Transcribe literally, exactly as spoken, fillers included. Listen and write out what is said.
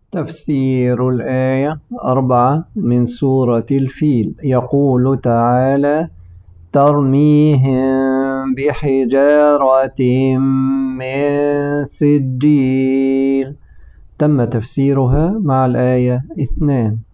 تفسير الآية أربعة من سورة الفيل. يقول تعالى: ترميهم بحجارة من سجيل. تم تفسيرها مع الآية اثنان.